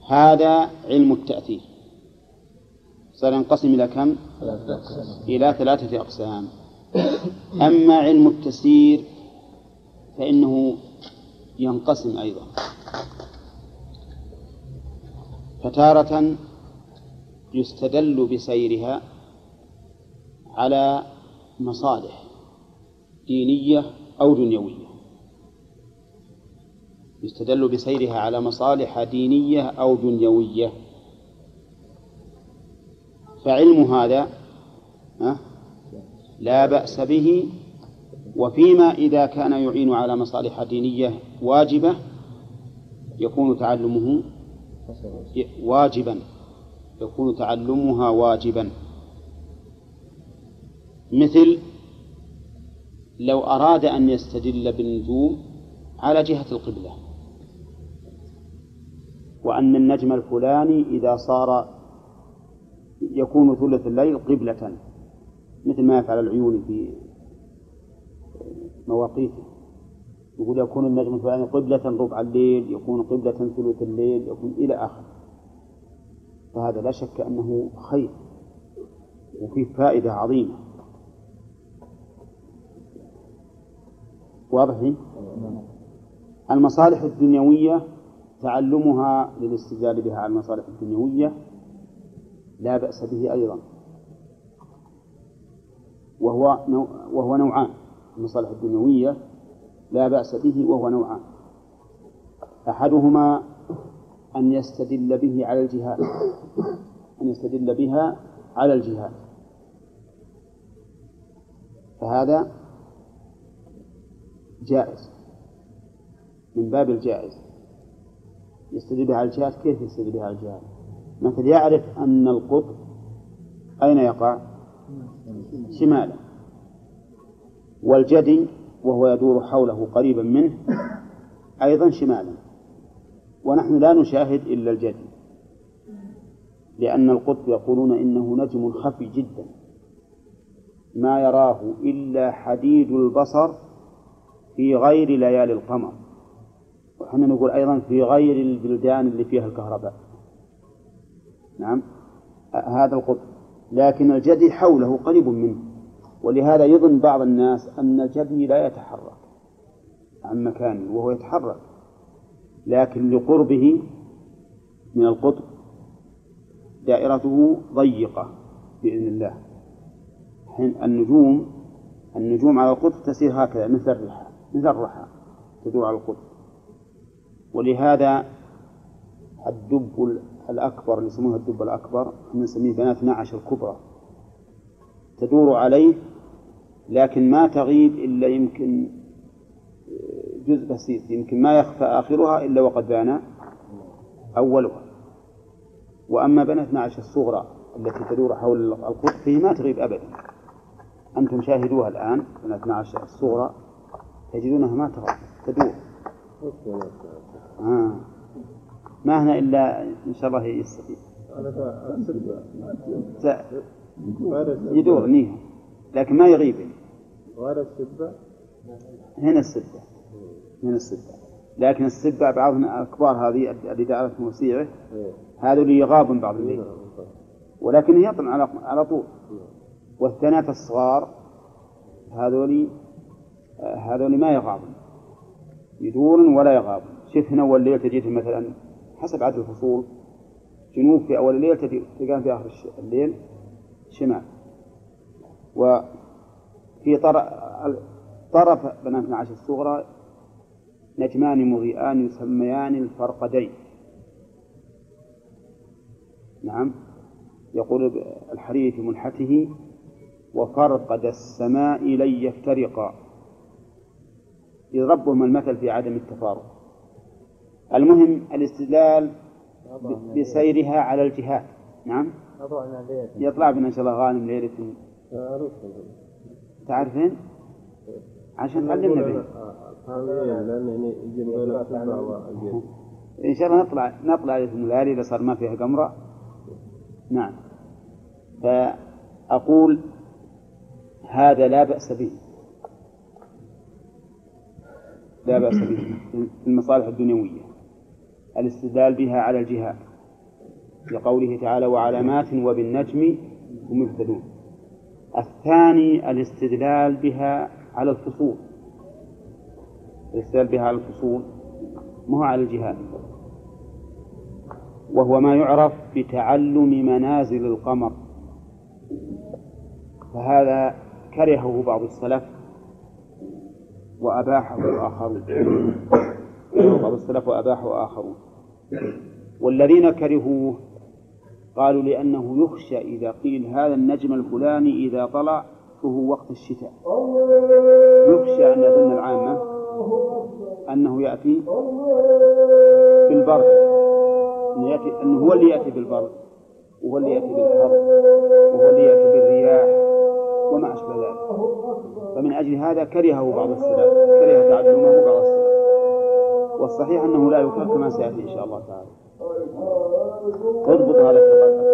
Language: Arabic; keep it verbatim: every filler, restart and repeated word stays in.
هذا علم التأثير، سينقسم إلى كم؟ إلى ثلاثة أقسام. أما علم التسيير فإنه ينقسم أيضا، فتارة يستدل بسيرها على مصالح دينية أو دنيوية، يستدل بسيرها على مصالح دينية أو دنيوية، فعلم هذا لا بأس به. وفيما إذا كان يعين على مصالح دينية واجبة يكون تعلمه واجبا، يكون تعلمها واجبا. مثل لو أراد أن يستدل بالنجوم على جهة القبلة، وأن النجم الفلاني إذا صار يكون ثلث الليل قبلة، مثل ما يفعل العيون في مواقيته، يقول يكون النجم الفلاني قبلة ربع الليل، يكون قبلة ثلث الليل، يكون إلى آخر. فهذا لا شك أنه خير وفيه فائدة عظيمة. واضح؟ المصالح الدنيوية تعلمها للاستدلال بها على المصالح الدنيوية لا بأس به أيضا، وهو نوع وهو نوعان. المصالح الدنيوية لا بأس به وهو نوعان، أحدهما أن يستدل به على الجهاد، أن يستدل بها على الجهاد، فهذا جائز من باب الجائز. يستدل بها على الجهاد. كيف يستدل بها على الجهاد؟ مثل يعرف أن القطب أين يقع؟ شمالا، والجدي وهو يدور حوله قريبا منه أيضا شمالا، ونحن لا نشاهد إلا الجدي، لأن القطب يقولون إنه نجم خفي جدا ما يراه إلا حديد البصر في غير ليالي القمر، وحنا نقول أيضا في غير البلدان اللي فيها الكهرباء. نعم، هذا القطب، لكن الجدي حوله قريب منه، ولهذا يظن بعض الناس أن الجدي لا يتحرك عن مكانه وهو يتحرك، لكن لقربه من القطب دائرته ضيقة بإذن الله. حين النجوم النجوم على القطب تسير هكذا مثل الرحى، مثل الرحى تدور على القطب. ولهذا الدب الأكبر اللي يسمونه الدب الأكبر نسميه بنات اثنا عشر الكبرى تدور عليه، لكن ما تغيب إلا يمكن جزء بسيط، يمكن ما يخفى آخرها إلا وقد بان أولها. وأما بنات اثنا عشر الصغرى التي تدور حول القطب فيه ما تغيب أبدا. أنتم شاهدوها الآن، بنات اثنا عشر الصغرى تجدونها ما تغيب، تدور. آه. ما هنا إلا إن شاء الله يستطيع يدور نيها، لكن ما يغيب. هنا السبة، هنا السبة، لكن السبة بعضنا الكبار هذه اللي تعرف موسيعه هذا اللي يغاب من بعض الليل، ولكن يطلع على على طول. والثنات الصغار هذول هذول ما يغابون، يدورون ولا يغابون. شوف هنا أول ليل تجد مثلا حسب عدد الفصول، جنوب في أول الليل تلقاه في آخر الليل شمال. وفي طرف بنات اثنا عشر الصغرى نجمان مضيئان يسميان الفرقدين. نعم، يقول الحريري في منحته: وفرقد السماء لن يفترقا، يضربهم المثل في عدم التفارق. المهم الاستدلال بسيرها على الجهات. نعم، يطلع بنا إن شاء الله غانم ليلة. تعرفين عشان تعلمنا به إن شاء الله نطلع نطلع ليلة الليالي إذا صار ما فيها قمرة. نعم، فأقول هذا لا بأس به، لا بأس به في المصالح الدنيوية الاستدلال بها على الجهاد. لقوله تعالى وعلامات وبالنجم هم يهتدون. الثاني الاستدلال بها على الفصول، الاستدلال بها على الفصول مو على الجهات، وهو ما يعرف بتعلم منازل القمر، فهذا كرهه بعض السلف وأباحه آخرون بعض السلف وأباحه آخرون والذين كرهوه قالوا لأنه يخشى إذا قيل هذا النجم الفلاني إذا طلع فهو وقت الشتاء، يخشى أن يظن العامة أنه يأتي بالبرد، أنه, يأتي أنه هو اللي يأتي بالبرد وهو اللي يأتي بالحر وهو اللي يأتي بالرياح وما أشبه ذلك. فمن أجل هذا كرهه بعض السلف، كره تعلمه بعض السلف، والصحيح أنه لا يكره كما سيأتي إن شاء الله تعالى. اضبط هذا التقدم.